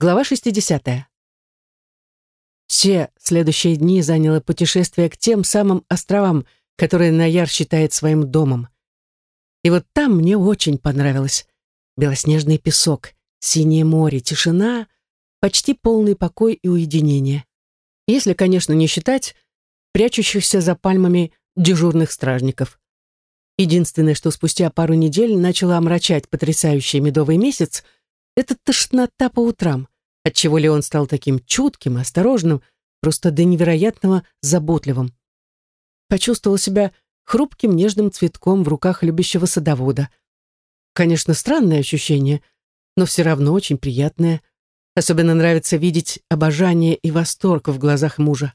Глава 60. Все следующие дни заняло путешествие к тем самым островам, которые Наяр считает своим домом. И вот там мне очень понравилось. Белоснежный песок, синее море, тишина, почти полный покой и уединение. Если, конечно, не считать прячущихся за пальмами дежурных стражников. Единственное, что спустя пару недель начало омрачать потрясающий медовый месяц, это тошнота по утрам, отчего Леон стал таким чутким, осторожным, просто до невероятного заботливым. Почувствовал себя хрупким нежным цветком в руках любящего садовода. Конечно, странное ощущение, но все равно очень приятное. Особенно нравится видеть обожание и восторг в глазах мужа.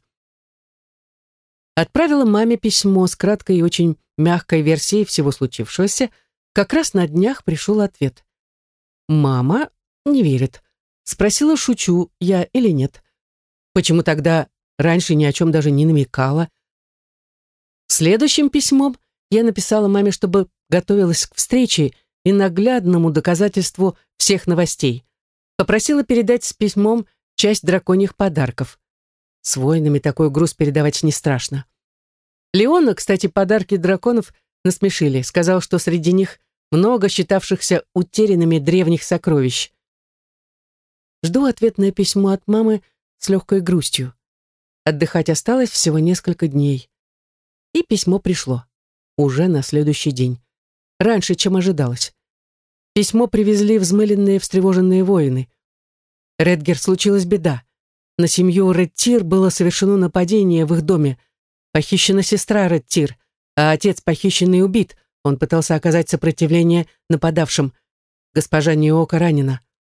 Отправила маме письмо с краткой и очень мягкой версией всего случившегося. Как раз на днях пришел ответ. Мама не верит. Спросила, шучу я или нет. Почему тогда раньше ни о чем даже не намекала? Следующим письмом я написала маме, чтобы готовилась к встрече и наглядному доказательству всех новостей. Попросила передать с письмом часть драконьих подарков. С воинами такой груз передавать не страшно. Леона, кстати, подарки драконов насмешили. Сказал, что среди них много считавшихся утерянными древних сокровищ. Жду ответное письмо от мамы с легкой грустью. Отдыхать осталось всего несколько дней. И письмо пришло. Уже на следующий день. Раньше, чем ожидалось. Письмо привезли взмыленные, встревоженные воины. Редгер, случилась беда. На семью Редтир было совершено нападение в их доме. Похищена сестра Редтир, а отец похищен и убит. Он пытался оказать сопротивление нападавшим. Госпожа Ниока ранена.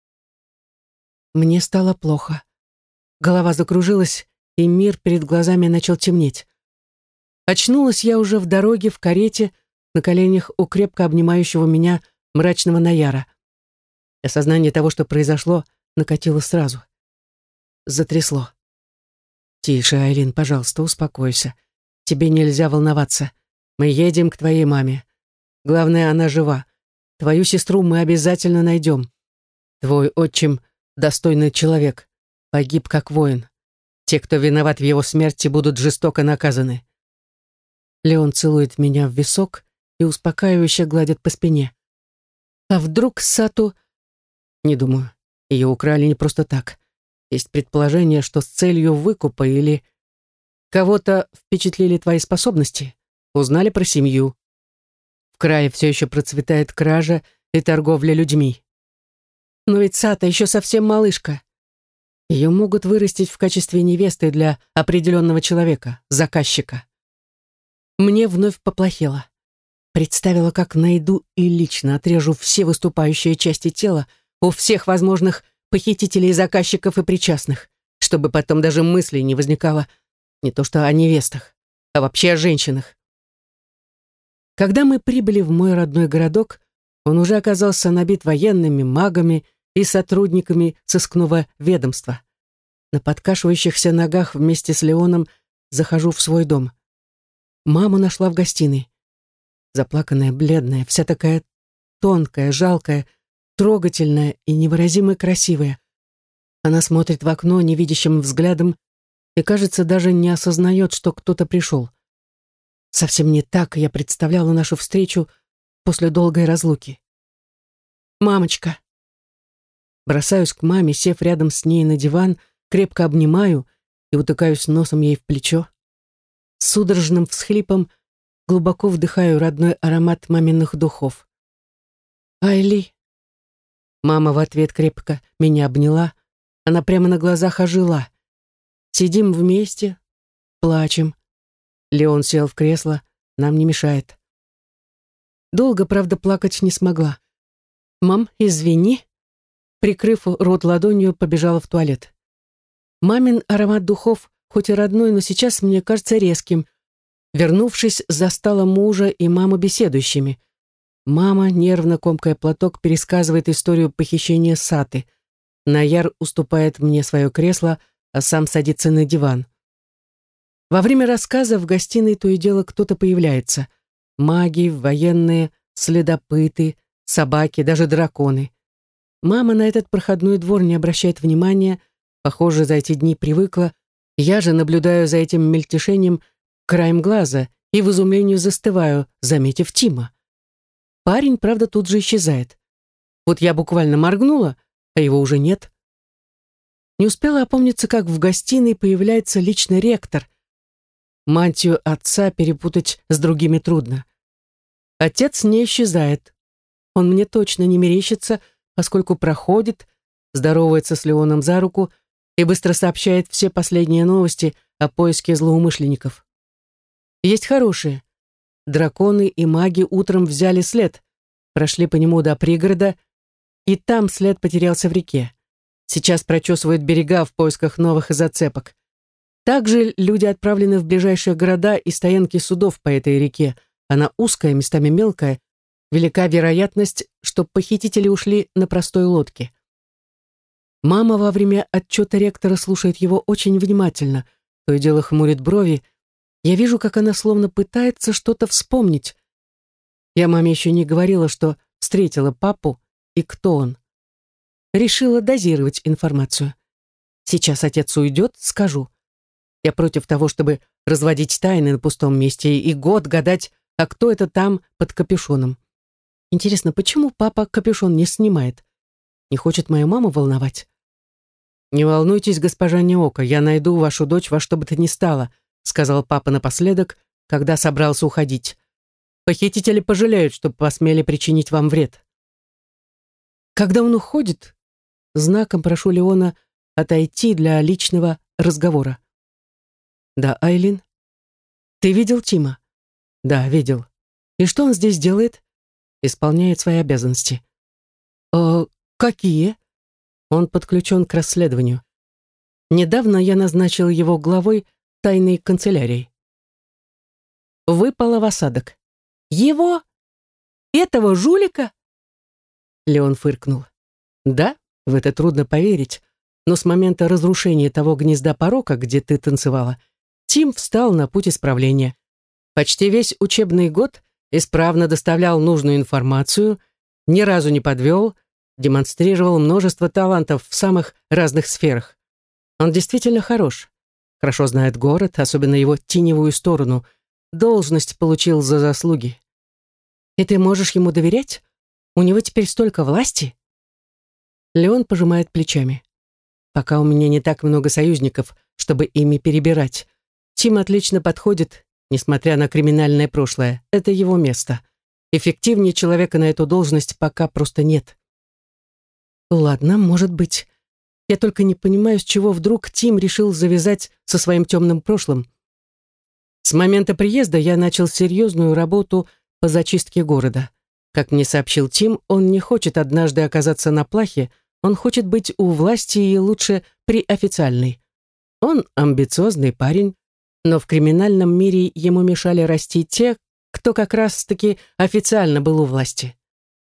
Мне стало плохо. Голова закружилась, и мир перед глазами начал темнеть. Очнулась я уже в дороге, в карете, на коленях у крепко обнимающего меня мрачного Наяра. Осознание того, что произошло, накатило сразу. Затрясло. «Тише, Айлин, пожалуйста, успокойся. Тебе нельзя волноваться. Мы едем к твоей маме. Главное, она жива. Твою сестру мы обязательно найдем. Твой отчим — достойный человек. Погиб как воин. Те, кто виноват в его смерти, будут жестоко наказаны». Леон целует меня в висок и успокаивающе гладит по спине. А вдруг Сату... Не думаю. Ее украли не просто так. Есть предположение, что с целью выкупа или... Кого-то впечатлили твои способности. Узнали про семью. В крае все еще процветает кража и торговля людьми. Но ведь Сата еще совсем малышка. Ее могут вырастить в качестве невесты для определенного человека, заказчика. Мне вновь поплохело. Представила, как найду и лично отрежу все выступающие части тела у всех возможных похитителей, заказчиков и причастных, чтобы потом даже мыслей не возникало не то что о невестах, а вообще о женщинах. Когда мы прибыли в мой родной городок, он уже оказался набит военными, магами и сотрудниками сыскного ведомства. На подкашивающихся ногах вместе с Леоном захожу в свой дом. Маму нашла в гостиной. Заплаканная, бледная, вся такая тонкая, жалкая, трогательная и невыразимо красивая. Она смотрит в окно невидящим взглядом и, кажется, даже не осознает, что кто-то пришел. Совсем не так я представляла нашу встречу после долгой разлуки. «Мамочка!» Бросаюсь к маме, сев рядом с ней на диван, крепко обнимаю и утыкаюсь носом ей в плечо. С судорожным всхлипом глубоко вдыхаю родной аромат маминых духов. «Айли!» Мама в ответ крепко меня обняла. Она прямо на глазах ожила. Сидим вместе, плачем. Леон сел в кресло, нам не мешает. Долго, правда, плакать не смогла. «Мам, извини». Прикрыв рот ладонью, побежала в туалет. Мамин аромат духов, хоть и родной, но сейчас мне кажется резким. Вернувшись, застала мужа и маму беседующими. Мама, нервно комкая платок, пересказывает историю похищения Саты. Наяр уступает мне свое кресло, а сам садится на диван. Во время рассказа в гостиной то и дело кто-то появляется. Маги, военные, следопыты, собаки, даже драконы. Мама на этот проходной двор не обращает внимания, похоже, за эти дни привыкла. Я же наблюдаю за этим мельтешением краем глаза и в изумлении застываю, заметив Тима. Парень, правда, тут же исчезает. Вот я буквально моргнула, а его уже нет. Не успела опомниться, как в гостиной появляется личный ректор. Мантию отца перепутать с другими трудно. Отец не исчезает. Он мне точно не мерещится, поскольку проходит, здоровается с Леоном за руку и быстро сообщает все последние новости о поиске злоумышленников. Есть хорошие. Драконы и маги утром взяли след, прошли по нему до пригорода, и там след потерялся в реке. Сейчас прочесывают берега в поисках новых зацепок. Также люди отправлены в ближайшие города и стоянки судов по этой реке. Она узкая, местами мелкая. Велика вероятность, что похитители ушли на простой лодке. Мама во время отчета ректора слушает его очень внимательно, то и дело хмурит брови. Я вижу, как она словно пытается что-то вспомнить. Я маме еще не говорила, что встретила папу и кто он. Решила дозировать информацию. Сейчас отец уйдет, скажу. Я против того, чтобы разводить тайны на пустом месте и год гадать, а кто это там под капюшоном. Интересно, почему папа капюшон не снимает? Не хочет мою маму волновать? «Не волнуйтесь, госпожа Неока, я найду вашу дочь во что бы то ни стало», сказал папа напоследок, когда собрался уходить. «Похитители пожалеют, что посмели причинить вам вред». Когда он уходит, знаком прошу Леона отойти для личного разговора. «Да, Айлин? Ты видел Тима?» «Да, видел. И что он здесь делает?» «Исполняет свои обязанности». Какие?» «Он подключен к расследованию. Недавно я назначил его главой тайной канцелярии». Выпало в осадок. «Его? Этого жулика?» Леон фыркнул. «Да, в это трудно поверить, но с момента разрушения того гнезда порока, где ты танцевала, Тим встал на путь исправления. Почти весь учебный год исправно доставлял нужную информацию, ни разу не подвел, демонстрировал множество талантов в самых разных сферах. Он действительно хорошо знает город, особенно его теневую сторону, должность получил за заслуги. И ты можешь ему доверять? У него теперь столько власти?» Леон пожимает плечами. «Пока у меня не так много союзников, чтобы ими перебирать. Тим отлично подходит, несмотря на криминальное прошлое. Это его место. Эффективнее человека на эту должность пока просто нет». «Ладно, может быть. Я только не понимаю, с чего вдруг Тим решил завязать со своим темным прошлым. С момента приезда я начал серьезную работу по зачистке города. Как мне сообщил Тим, он не хочет однажды оказаться на плахе, он хочет быть у власти и лучше при официальной. Он амбициозный парень, но в криминальном мире ему мешали расти те, кто как раз-таки официально был у власти».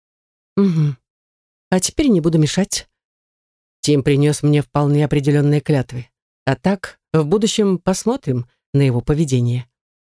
«Угу. А теперь не буду мешать». Тим принес мне вполне определенные клятвы. А так, в будущем посмотрим на его поведение.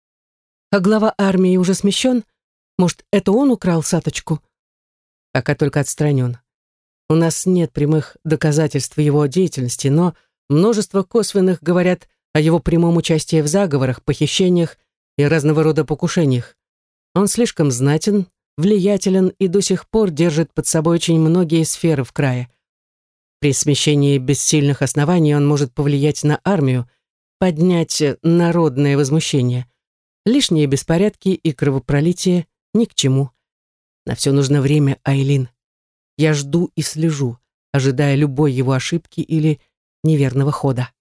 «А глава армии уже смещен? Может, это он украл Саточку?» «Пока только отстранен. У нас нет прямых доказательств его деятельности, но множество косвенных говорят о его прямом участии в заговорах, похищениях и разного рода покушениях. Он слишком знатен, влиятелен и до сих пор держит под собой очень многие сферы в крае. При смещении без сильных оснований он может повлиять на армию, поднять народное возмущение. Лишние беспорядки и кровопролитие ни к чему. На все нужно время, Айлин. Я жду и слежу, ожидая любой его ошибки или неверного хода».